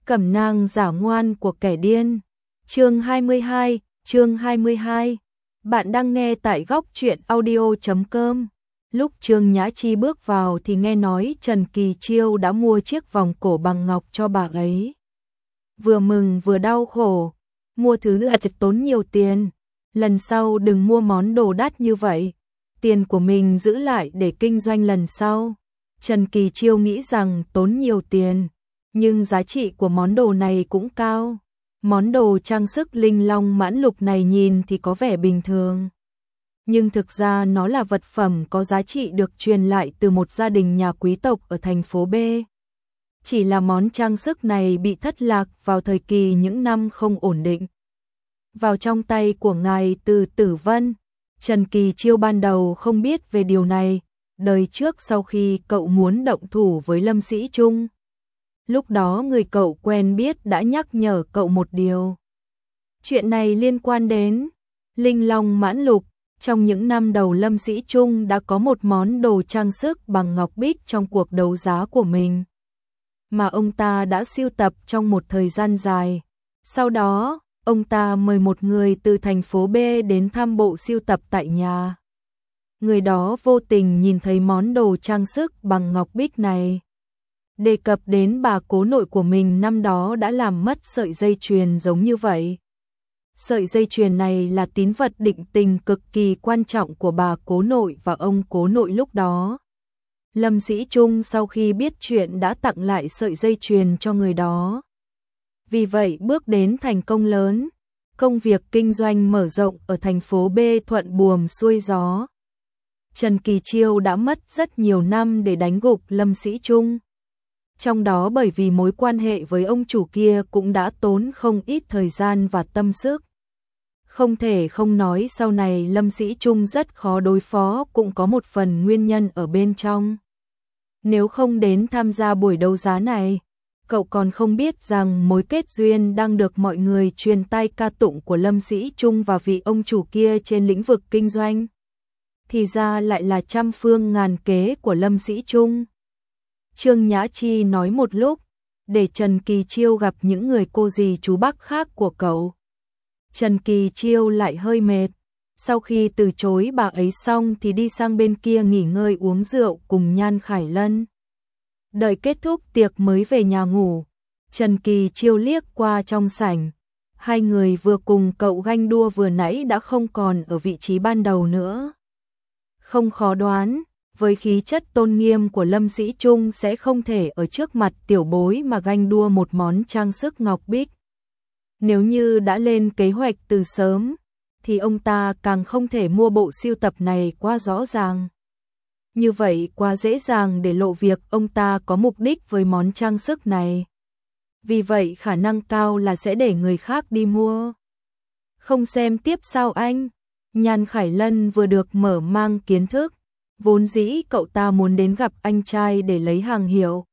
Cẩm nang giả ngoan của kẻ điên. Chương 22. Bạn đang nghe tại góc truyện audio.com. Lúc Trương Nhã Chi bước vào thì nghe nói Trần Kỳ Chiêu đã mua chiếc vòng cổ bằng ngọc cho bà ấy. Vừa mừng vừa đau khổ, mua thứ là thật tốn nhiều tiền, lần sau đừng mua món đồ đắt như vậy, tiền của mình giữ lại để kinh doanh lần sau. Trần Kỳ Chiêu nghĩ rằng tốn nhiều tiền, nhưng giá trị của món đồ này cũng cao. Món đồ trang sức linh long mãn lục này nhìn thì có vẻ bình thường, nhưng thực ra nó là vật phẩm có giá trị được truyền lại từ một gia đình nhà quý tộc ở thành phố B. Chỉ là món trang sức này bị thất lạc vào thời kỳ những năm không ổn định. Vào trong tay của ngài Từ Tử Vân. Trần Kỳ Chiêu ban đầu không biết về điều này, đời trước sau khi cậu muốn động thủ với Lâm Sĩ Trung. Lúc đó người cậu quen biết đã nhắc nhở cậu một điều. Chuyện này liên quan đến Linh Long Mãn Lục. Trong những năm đầu Lâm Sĩ Trung đã có một món đồ trang sức bằng ngọc bích trong cuộc đấu giá của mình, mà ông ta đã sưu tập trong một thời gian dài. Sau đó, ông ta mời một người từ thành phố B đến thăm bộ sưu tập tại nhà. Người đó vô tình nhìn thấy món đồ trang sức bằng ngọc bích này. Đề cập đến bà cố nội của mình năm đó đã làm mất sợi dây chuyền giống như vậy. Sợi dây chuyền này là tín vật định tình cực kỳ quan trọng của bà cố nội và ông cố nội lúc đó. Lâm Sĩ Trung sau khi biết chuyện đã tặng lại sợi dây chuyền cho người đó. Vì vậy bước đến thành công lớn, công việc kinh doanh mở rộng ở thành phố B thuận buồm xuôi gió. Trần Kỳ Chiêu đã mất rất nhiều năm để đánh gục Lâm Sĩ Trung. Trong đó bởi vì mối quan hệ với ông chủ kia cũng đã tốn không ít thời gian và tâm sức. Không thể không nói sau này Lâm Sĩ Trung rất khó đối phó cũng có một phần nguyên nhân ở bên trong. Nếu không đến tham gia buổi đấu giá này, cậu còn không biết rằng mối kết duyên đang được mọi người truyền tai ca tụng của Lâm Sĩ Trung và vị ông chủ kia trên lĩnh vực kinh doanh. Thì ra lại là trăm phương ngàn kế của Lâm Sĩ Trung. Trương Nhã Chi nói một lúc, để Trần Kỳ Chiêu gặp những người cô dì chú bác khác của cậu. Trần Kỳ Chiêu lại hơi mệt, sau khi từ chối bà ấy xong thì đi sang bên kia nghỉ ngơi uống rượu cùng Nhan Khải Lân. Đợi kết thúc tiệc mới về nhà ngủ. Trần Kỳ Chiêu liếc qua trong sảnh, hai người vừa cùng cậu ganh đua vừa nãy đã không còn ở vị trí ban đầu nữa. Không khó đoán, với khí chất tôn nghiêm của Lâm Sĩ Trung sẽ không thể ở trước mặt tiểu bối mà ganh đua một món trang sức ngọc bích. Nếu như đã lên kế hoạch từ sớm, thì ông ta càng không thể mua bộ sưu tập này quá rõ ràng. Như vậy quá dễ dàng để lộ việc ông ta có mục đích với món trang sức này. Vì vậy khả năng cao là sẽ để người khác đi mua. Không xem tiếp sao anh? Nhan Khải Lân vừa được mở mang kiến thức. Vốn dĩ cậu ta muốn đến gặp anh trai để lấy hàng hiệu.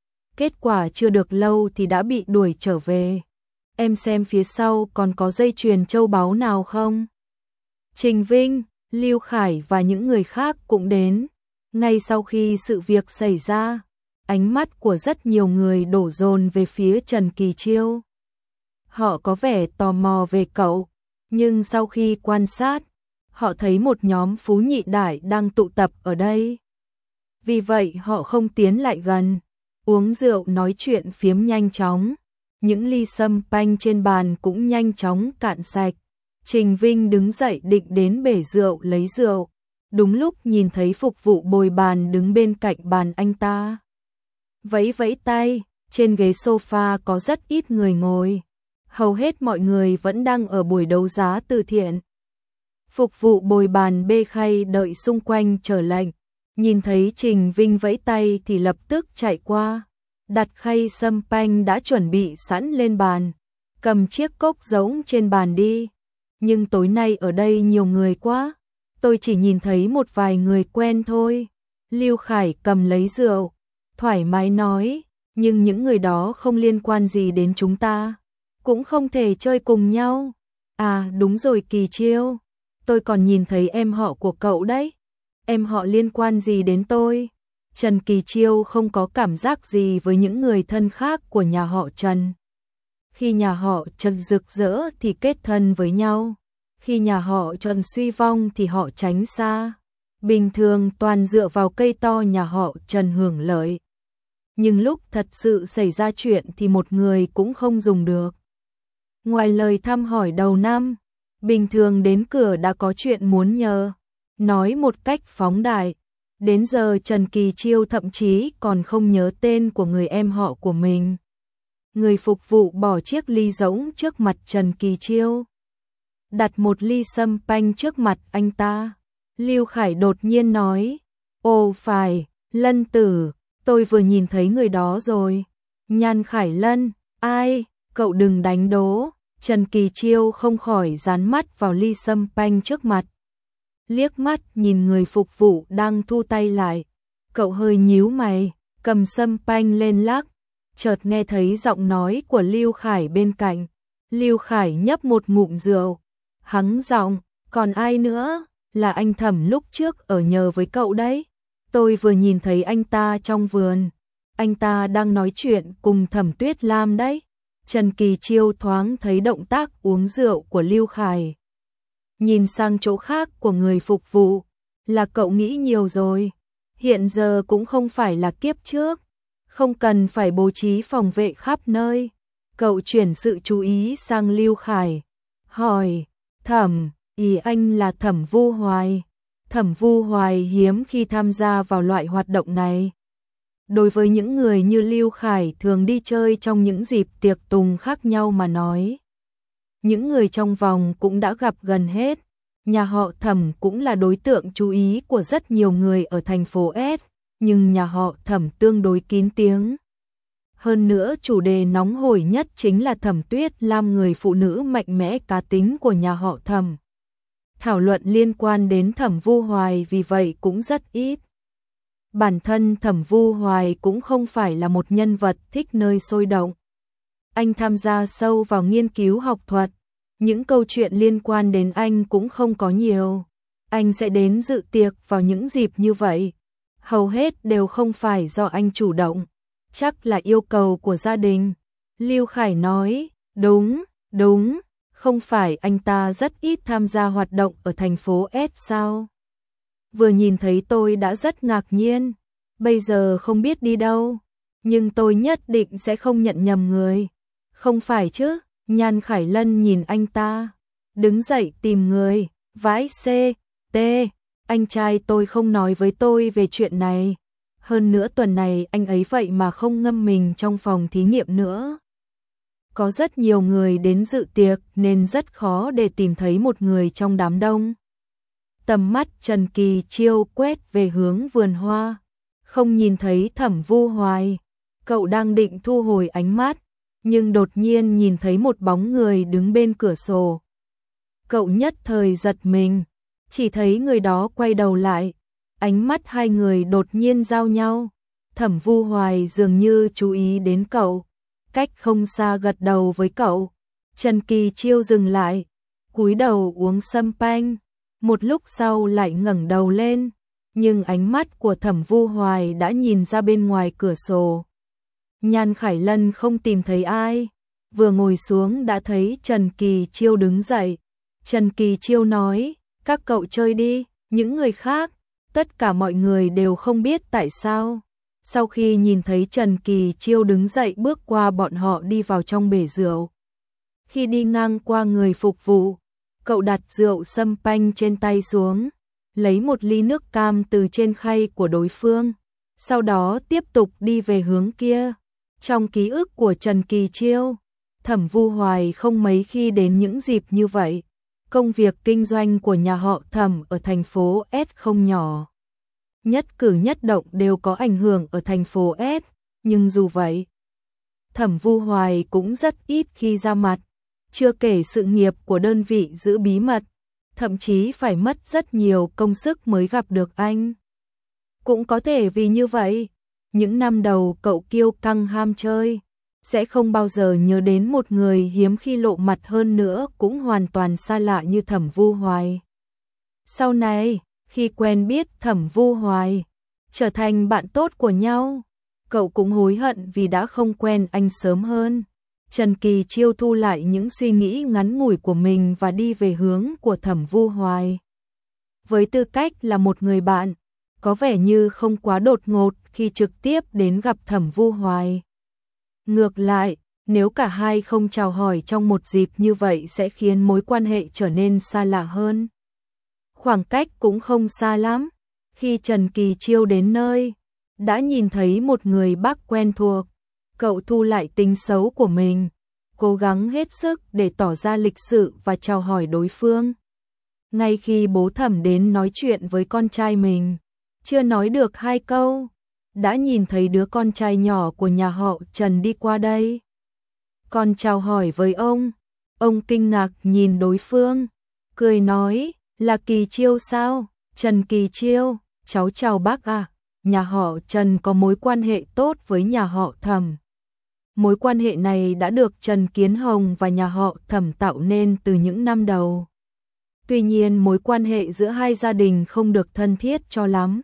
Kết quả chưa được lâu thì đã bị đuổi trở về. Em xem phía sau còn có dây chuyền châu báu nào không? Trình Vinh, Lưu Khải và những người khác cũng đến. Ngay sau khi sự việc xảy ra, ánh mắt của rất nhiều người đổ dồn về phía Trần Kỳ Chiêu. Họ có vẻ tò mò về cậu, nhưng sau khi quan sát, họ thấy một nhóm phú nhị đại đang tụ tập ở đây. Vì vậy họ không tiến lại gần, uống rượu nói chuyện phiếm nhanh chóng. Những ly sâm panh trên bàn cũng nhanh chóng cạn sạch. Trình Vinh đứng dậy định đến bể rượu lấy rượu. Đúng lúc nhìn thấy phục vụ bồi bàn đứng bên cạnh bàn anh ta. Vẫy vẫy tay, trên ghế sofa có rất ít người ngồi. Hầu hết mọi người vẫn đang ở buổi đấu giá từ thiện. Phục vụ bồi bàn bê khay đợi xung quanh chờ lệnh. Nhìn thấy Trình Vinh vẫy tay thì lập tức chạy qua. Đặt khay sâm panh đã chuẩn bị sẵn lên bàn. Cầm chiếc cốc giống trên bàn đi. Nhưng tối nay ở đây nhiều người quá. Tôi chỉ nhìn thấy một vài người quen thôi. Lưu Khải cầm lấy rượu, thoải mái nói. Nhưng những người đó không liên quan gì đến chúng ta. Cũng không thể chơi cùng nhau. À đúng rồi Kỳ Chiêu. Tôi còn nhìn thấy em họ của cậu đấy. Em họ liên quan gì đến tôi? Trần Kỳ Chiêu không có cảm giác gì với những người thân khác của nhà họ Trần. Khi nhà họ Trần rực rỡ thì kết thân với nhau, khi nhà họ Trần suy vong thì họ tránh xa. Bình thường toàn dựa vào cây to nhà họ Trần hưởng lợi. Nhưng lúc thật sự xảy ra chuyện thì một người cũng không dùng được. Ngoài lời thăm hỏi đầu năm, bình thường đến cửa đã có chuyện muốn nhờ, nói một cách phóng đại. Đến giờ Trần Kỳ Chiêu thậm chí còn không nhớ tên của người em họ của mình. Người phục vụ bỏ chiếc ly rỗng trước mặt Trần Kỳ Chiêu, đặt một ly sâm panh trước mặt anh ta. Lưu Khải đột nhiên nói, ồ phải, Lân tử, tôi vừa nhìn thấy người đó rồi. Nhan Khải Lân, ai, cậu đừng đánh đố. Trần Kỳ Chiêu không khỏi dán mắt vào ly sâm panh trước mặt. Liếc mắt nhìn người phục vụ đang thu tay lại. Cậu hơi nhíu mày, cầm sâm panh lên lắc. Chợt nghe thấy giọng nói của Lưu Khải bên cạnh. Lưu Khải nhấp một ngụm rượu, hắng giọng, còn ai nữa, là anh Thẩm lúc trước ở nhờ với cậu đấy. Tôi vừa nhìn thấy anh ta trong vườn, anh ta đang nói chuyện cùng Thẩm Tuyết Lam đấy. Trần Kỳ Chiêu thoáng thấy động tác uống rượu của Lưu Khải. Nhìn sang chỗ khác của người phục vụ, là cậu nghĩ nhiều rồi. Hiện giờ cũng không phải là kiếp trước, không cần phải bố trí phòng vệ khắp nơi. Cậu chuyển sự chú ý sang Lưu Khải, hỏi, Thẩm, ý anh là Thẩm Vu Hoài. Thẩm Vu Hoài hiếm khi tham gia vào loại hoạt động này. Đối với những người như Lưu Khải thường đi chơi trong những dịp tiệc tùng khác nhau mà nói. Những người trong vòng cũng đã gặp gần hết. Nhà họ Thẩm cũng là đối tượng chú ý của rất nhiều người ở thành phố S, nhưng nhà họ Thẩm tương đối kín tiếng. Hơn nữa chủ đề nóng hổi nhất chính là Thẩm Tuyết Lam, người phụ nữ mạnh mẽ cá tính của nhà họ Thẩm. Thảo luận liên quan đến Thẩm Vu Hoài vì vậy cũng rất ít. Bản thân Thẩm Vu Hoài cũng không phải là một nhân vật thích nơi sôi động. Anh tham gia sâu vào nghiên cứu học thuật, những câu chuyện liên quan đến anh cũng không có nhiều. Anh sẽ đến dự tiệc vào những dịp như vậy. Hầu hết đều không phải do anh chủ động, chắc là yêu cầu của gia đình. Lưu Khải nói, đúng, không phải anh ta rất ít tham gia hoạt động ở thành phố S sao? Vừa nhìn thấy tôi đã rất ngạc nhiên, bây giờ không biết đi đâu, nhưng tôi nhất định sẽ không nhận nhầm người. Không phải chứ? Nhan Khải Lân nhìn anh ta, đứng dậy tìm người, vãi CT, anh trai tôi không nói với tôi về chuyện này. Hơn nữa tuần này anh ấy vậy mà không ngâm mình trong phòng thí nghiệm nữa. Có rất nhiều người đến dự tiệc nên rất khó để tìm thấy một người trong đám đông. Tầm mắt Trần Kỳ Chiêu quét về hướng vườn hoa, không nhìn thấy Thẩm Vu Hoài. Cậu đang định thu hồi ánh mắt, nhưng đột nhiên nhìn thấy một bóng người đứng bên cửa sổ. Cậu nhất thời giật mình, chỉ thấy người đó quay đầu lại, ánh mắt hai người đột nhiên giao nhau. Thẩm Vu Hoài dường như chú ý đến cậu, cách không xa gật đầu với cậu. Trần Kỳ Chiêu dừng lại, cúi đầu uống sâm panh, một lúc sau lại ngẩng đầu lên, nhưng ánh mắt của Thẩm Vu Hoài đã nhìn ra bên ngoài cửa sổ. Nhan Khải Lân không tìm thấy ai, vừa ngồi xuống đã thấy Trần Kỳ Chiêu đứng dậy. Trần Kỳ Chiêu nói, các cậu chơi đi, những người khác, tất cả mọi người đều không biết tại sao. Sau khi nhìn thấy Trần Kỳ Chiêu đứng dậy bước qua bọn họ đi vào trong bể rượu. Khi đi ngang qua người phục vụ, cậu đặt rượu sâm panh trên tay xuống, lấy một ly nước cam từ trên khay của đối phương, sau đó tiếp tục đi về hướng kia. Trong ký ức của Trần Kỳ Chiêu, Thẩm Vu Hoài không mấy khi đến những dịp như vậy. Công việc kinh doanh của nhà họ Thẩm ở thành phố S không nhỏ. Nhất cử nhất động đều có ảnh hưởng ở thành phố S, nhưng dù vậy, Thẩm Vu Hoài cũng rất ít khi ra mặt. Chưa kể sự nghiệp của đơn vị giữ bí mật, thậm chí phải mất rất nhiều công sức mới gặp được anh. Cũng có thể vì như vậy, những năm đầu cậu kiêu căng ham chơi, sẽ không bao giờ nhớ đến một người hiếm khi lộ mặt hơn nữa cũng hoàn toàn xa lạ như Thẩm Vu Hoài. Sau này, khi quen biết Thẩm Vu Hoài, trở thành bạn tốt của nhau. Cậu cũng hối hận vì đã không quen anh sớm hơn. Trần Kỳ Chiêu thu lại những suy nghĩ ngắn ngủi của mình và đi về hướng của Thẩm Vu Hoài. Với tư cách là một người bạn, có vẻ như không quá đột ngột khi trực tiếp đến gặp Thẩm Vu Hoài. Ngược lại, nếu cả hai không chào hỏi trong một dịp như vậy sẽ khiến mối quan hệ trở nên xa lạ hơn. Khoảng cách cũng không xa lắm. Khi Trần Kỳ Chiêu đến nơi, đã nhìn thấy một người bác quen thuộc. Cậu thu lại tính xấu của mình, cố gắng hết sức để tỏ ra lịch sự và chào hỏi đối phương. Ngay khi bố Thẩm đến nói chuyện với con trai mình, chưa nói được 2 câu, đã nhìn thấy đứa con trai nhỏ của nhà họ Trần đi qua đây. Con chào hỏi với ông kinh ngạc nhìn đối phương, cười nói, là Kỳ Chiêu sao? Trần Kỳ Chiêu, cháu chào bác ạ. Nhà họ Trần có mối quan hệ tốt với nhà họ Thẩm. Mối quan hệ này đã được Trần Kiến Hồng và nhà họ Thẩm tạo nên từ những năm đầu. Tuy nhiên mối quan hệ giữa hai gia đình không được thân thiết cho lắm.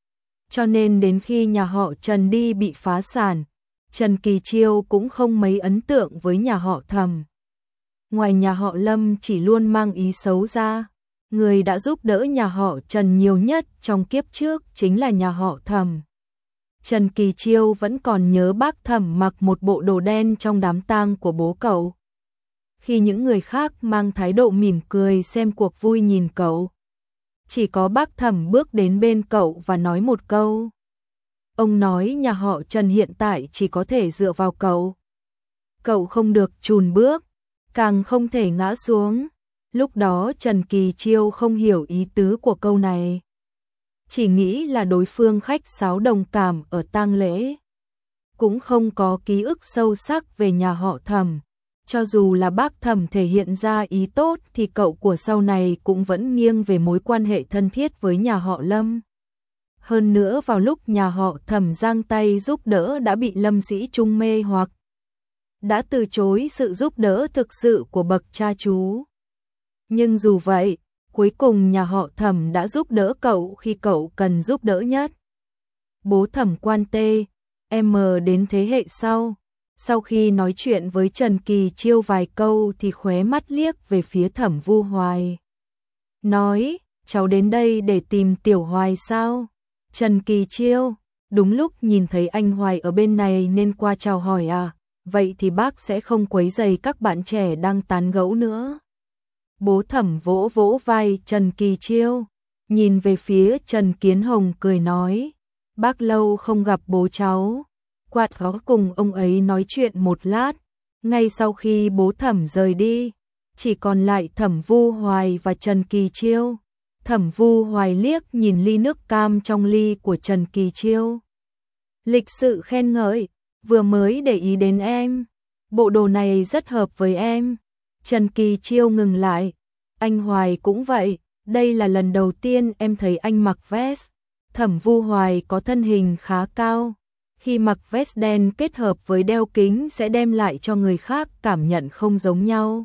Cho nên đến khi nhà họ Trần đi bị phá sản, Trần Kỳ Chiêu cũng không mấy ấn tượng với nhà họ Thẩm. Ngoài nhà họ Lâm chỉ luôn mang ý xấu ra, người đã giúp đỡ nhà họ Trần nhiều nhất trong kiếp trước chính là nhà họ Thẩm. Trần Kỳ Chiêu vẫn còn nhớ bác Thẩm mặc một bộ đồ đen trong đám tang của bố cậu. Khi những người khác mang thái độ mỉm cười xem cuộc vui nhìn cậu, chỉ có bác Thẩm bước đến bên cậu và nói một câu. Ông nói nhà họ Trần hiện tại chỉ có thể dựa vào cậu. Cậu không được chùn bước, càng không thể ngã xuống. Lúc đó Trần Kỳ Chiêu không hiểu ý tứ của câu này. Chỉ nghĩ là đối phương khách sáo đồng cảm ở tang lễ. Cũng không có ký ức sâu sắc về nhà họ Thẩm. Cho dù là bác Thẩm thể hiện ra ý tốt thì cậu của sau này cũng vẫn nghiêng về mối quan hệ thân thiết với nhà họ Lâm. Hơn nữa vào lúc nhà họ Thẩm giang tay giúp đỡ đã bị Lâm Sĩ Trung mê hoặc. Đã từ chối sự giúp đỡ thực sự của bậc cha chú. Nhưng dù vậy, cuối cùng nhà họ Thẩm đã giúp đỡ cậu khi cậu cần giúp đỡ nhất. Bố Thẩm Quan Tê, em đến thế hệ sau khi nói chuyện với Trần Kỳ Chiêu vài câu thì khóe mắt liếc về phía Thẩm Vu Hoài. Nói, cháu đến đây để tìm Tiểu Hoài sao? Trần Kỳ Chiêu, đúng lúc nhìn thấy anh Hoài ở bên này nên qua chào hỏi à, vậy thì bác sẽ không quấy rầy các bạn trẻ đang tán gẫu nữa. Bố Thẩm vỗ vỗ vai Trần Kỳ Chiêu, nhìn về phía Trần Kiến Hồng cười nói, bác lâu không gặp bố cháu. Quạt có cùng ông ấy nói chuyện một lát, ngay sau khi bố Thẩm rời đi, chỉ còn lại Thẩm Vu Hoài và Trần Kỳ Chiêu. Thẩm Vu Hoài liếc nhìn ly nước cam trong ly của Trần Kỳ Chiêu. Lịch sự khen ngợi, vừa mới để ý đến em, bộ đồ này rất hợp với em. Trần Kỳ Chiêu ngừng lại, anh Hoài cũng vậy, đây là lần đầu tiên em thấy anh mặc vest. Thẩm Vu Hoài có thân hình khá cao, khi mặc vest đen kết hợp với đeo kính sẽ đem lại cho người khác cảm nhận không giống nhau.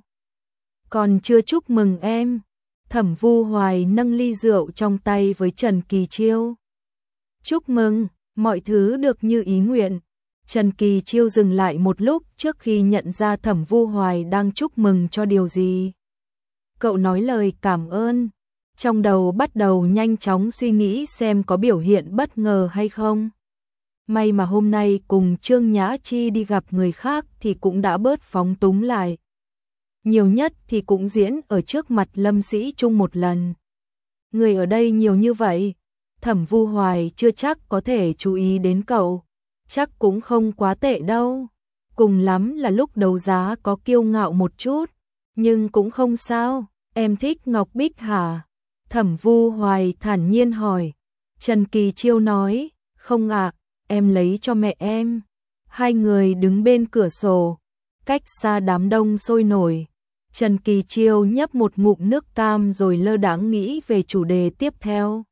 Còn chưa chúc mừng em. Thẩm Vu Hoài nâng ly rượu trong tay với Trần Kỳ Chiêu. Chúc mừng, mọi thứ được như ý nguyện. Trần Kỳ Chiêu dừng lại một lúc trước khi nhận ra Thẩm Vu Hoài đang chúc mừng cho điều gì. Cậu nói lời cảm ơn, trong đầu bắt đầu nhanh chóng suy nghĩ xem có biểu hiện bất ngờ hay không. May mà hôm nay cùng Trương Nhã Chi đi gặp người khác thì cũng đã bớt phóng túng lại. Nhiều nhất thì cũng diễn ở trước mặt Lâm Sĩ Trung một lần. Người ở đây nhiều như vậy, Thẩm Vu Hoài chưa chắc có thể chú ý đến cậu. Chắc cũng không quá tệ đâu. Cùng lắm là lúc đấu giá có kiêu ngạo một chút, nhưng cũng không sao. Em thích Ngọc Bích hả? Thẩm Vu Hoài thản nhiên hỏi. Trần Kỳ Chiêu nói, không ạ, em lấy cho mẹ em. Hai người đứng bên cửa sổ, cách xa đám đông sôi nổi. Trần Kỳ Chiêu nhấp một ngụm nước cam rồi lơ đãng nghĩ về chủ đề tiếp theo.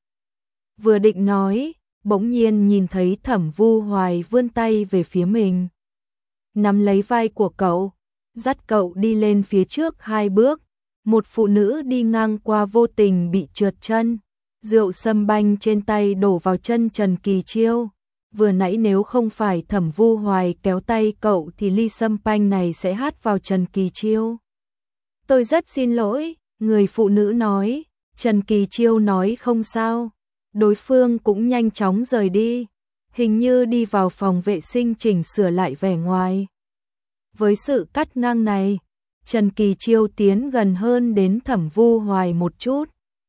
Vừa định nói, bỗng nhiên nhìn thấy Thẩm Vu Hoài vươn tay về phía mình. Nắm lấy vai của cậu, dắt cậu đi lên phía trước 2 bước. Một phụ nữ đi ngang qua vô tình bị trượt chân. Rượu sâm banh trên tay đổ vào chân Trần Kỳ Chiêu. Vừa nãy nếu không phải Thẩm Vu Hoài kéo tay cậu thì ly sâm banh này sẽ hát vào Trần Kỳ Chiêu. Tôi rất xin lỗi, người phụ nữ nói. Trần Kỳ Chiêu nói không sao. Đối phương cũng nhanh chóng rời đi. Hình như đi vào phòng vệ sinh chỉnh sửa lại vẻ ngoài. Với sự cắt ngang này, Trần Kỳ Chiêu tiến gần hơn đến Thẩm Vu Hoài một chút.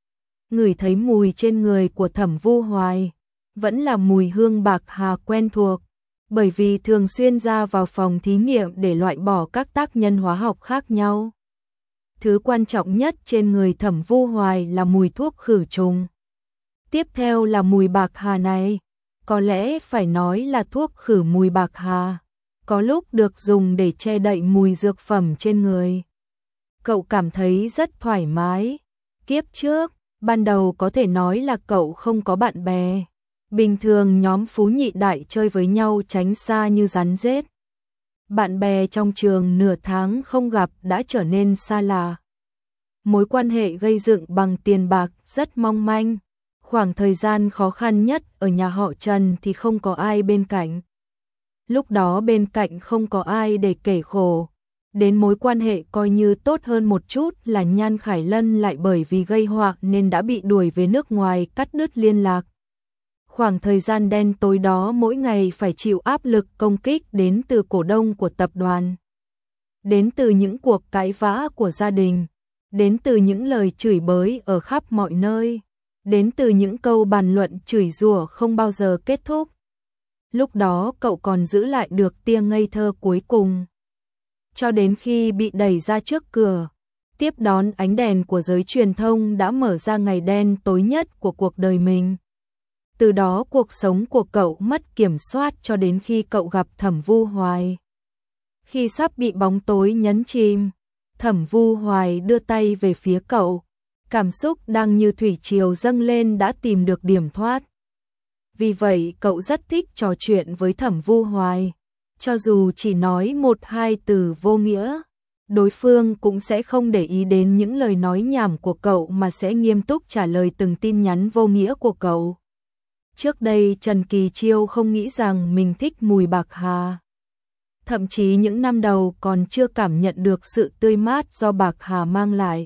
Ngửi thấy mùi trên người của Thẩm Vu Hoài, vẫn là mùi hương bạc hà quen thuộc, bởi vì thường xuyên ra vào phòng thí nghiệm để loại bỏ các tác nhân hóa học khác nhau. Thứ quan trọng nhất trên người Thẩm Vu Hoài là mùi thuốc khử trùng. Tiếp theo là mùi bạc hà này, có lẽ phải nói là thuốc khử mùi bạc hà, có lúc được dùng để che đậy mùi dược phẩm trên người. Cậu cảm thấy rất thoải mái. Kiếp trước, ban đầu có thể nói là cậu không có bạn bè. Bình thường nhóm phú nhị đại chơi với nhau tránh xa như rắn rết. Bạn bè trong trường nửa tháng không gặp đã trở nên xa lạ. Mối quan hệ gây dựng bằng tiền bạc rất mong manh. Khoảng thời gian khó khăn nhất ở nhà họ Trần thì không có ai bên cạnh. Lúc đó bên cạnh không có ai để kể khổ. Đến mối quan hệ coi như tốt hơn một chút là Nhan Khải Lân lại bởi vì gây họa nên đã bị đuổi về nước ngoài, cắt đứt liên lạc. Khoảng thời gian đen tối đó mỗi ngày phải chịu áp lực công kích đến từ cổ đông của tập đoàn. Đến từ những cuộc cãi vã của gia đình. Đến từ những lời chửi bới ở khắp mọi nơi. Đến từ những câu bàn luận chửi rủa không bao giờ kết thúc. Lúc đó cậu còn giữ lại được tia ngây thơ cuối cùng. Cho đến khi bị đẩy ra trước cửa, tiếp đón ánh đèn của giới truyền thông đã mở ra ngày đen tối nhất của cuộc đời mình. Từ đó cuộc sống của cậu mất kiểm soát cho đến khi cậu gặp Thẩm Vu Hoài. Khi sắp bị bóng tối nhấn chìm, Thẩm Vu Hoài đưa tay về phía cậu. Cảm xúc đang như thủy triều dâng lên đã tìm được điểm thoát. Vì vậy cậu rất thích trò chuyện với Thẩm Vu Hoài. Cho dù chỉ nói một hai từ vô nghĩa, đối phương cũng sẽ không để ý đến những lời nói nhảm của cậu mà sẽ nghiêm túc trả lời từng tin nhắn vô nghĩa của cậu. Trước đây Trần Kỳ Chiêu không nghĩ rằng mình thích mùi bạc hà. Thậm chí những năm đầu còn chưa cảm nhận được sự tươi mát do bạc hà mang lại.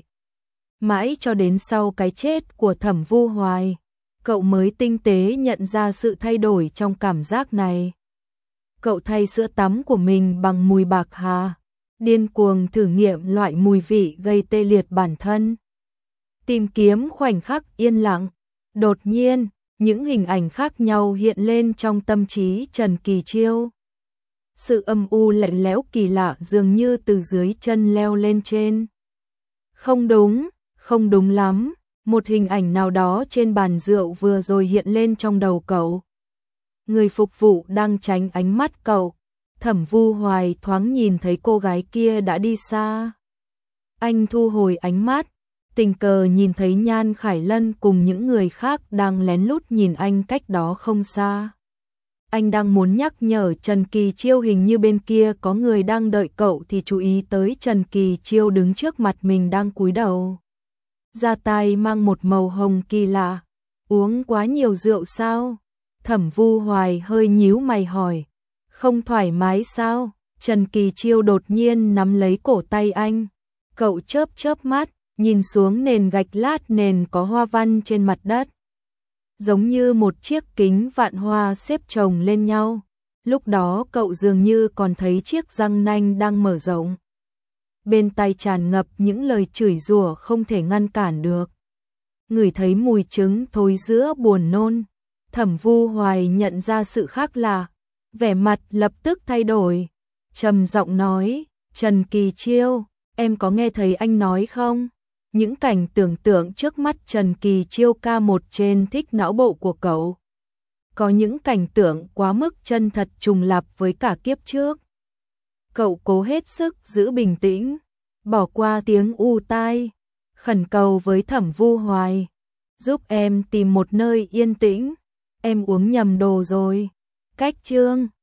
Mãi cho đến sau cái chết của Thẩm Vu Hoài, cậu mới tinh tế nhận ra sự thay đổi trong cảm giác này. Cậu thay sữa tắm của mình bằng mùi bạc hà, điên cuồng thử nghiệm loại mùi vị gây tê liệt bản thân. Tìm kiếm khoảnh khắc yên lặng, đột nhiên, những hình ảnh khác nhau hiện lên trong tâm trí Trần Kỳ Chiêu. Sự âm u lạnh lẽo kỳ lạ dường như từ dưới chân leo lên trên. Không đúng lắm, một hình ảnh nào đó trên bàn rượu vừa rồi hiện lên trong đầu cậu. Người phục vụ đang tránh ánh mắt cậu. Thẩm Vu Hoài thoáng nhìn thấy cô gái kia đã đi xa. Anh thu hồi ánh mắt, tình cờ nhìn thấy Nhan Khải Lân cùng những người khác đang lén lút nhìn anh cách đó không xa. Anh đang muốn nhắc nhở Trần Kỳ Chiêu hình như bên kia có người đang đợi cậu thì chú ý tới Trần Kỳ Chiêu đứng trước mặt mình đang cúi đầu. Da tai mang một màu hồng kỳ lạ. Uống quá nhiều rượu sao? Thẩm Vu Hoài hơi nhíu mày hỏi. Không thoải mái sao? Trần Kỳ Chiêu đột nhiên nắm lấy cổ tay anh. Cậu chớp chớp mắt, nhìn xuống nền gạch lát nền có hoa văn trên mặt đất. Giống như một chiếc kính vạn hoa xếp chồng lên nhau. Lúc đó cậu dường như còn thấy chiếc răng nanh đang mở rộng. Bên tai tràn ngập những lời chửi rủa không thể ngăn cản được. Ngửi thấy mùi trứng thối giữa buồn nôn. Thẩm Vu Hoài nhận ra sự khác lạ, vẻ mặt lập tức thay đổi, trầm giọng nói, Trần Kỳ Chiêu, em có nghe thấy anh nói không? Những cảnh tưởng tượng trước mắt Trần Kỳ Chiêu ca một trên thích não bộ của cậu. Có những cảnh tượng quá mức chân thật trùng lặp với cả kiếp trước. Cậu cố hết sức giữ bình tĩnh, bỏ qua tiếng u tai, khẩn cầu với Thẩm Vu Hoài, giúp em tìm một nơi yên tĩnh. Em uống nhầm đồ rồi. Cách chương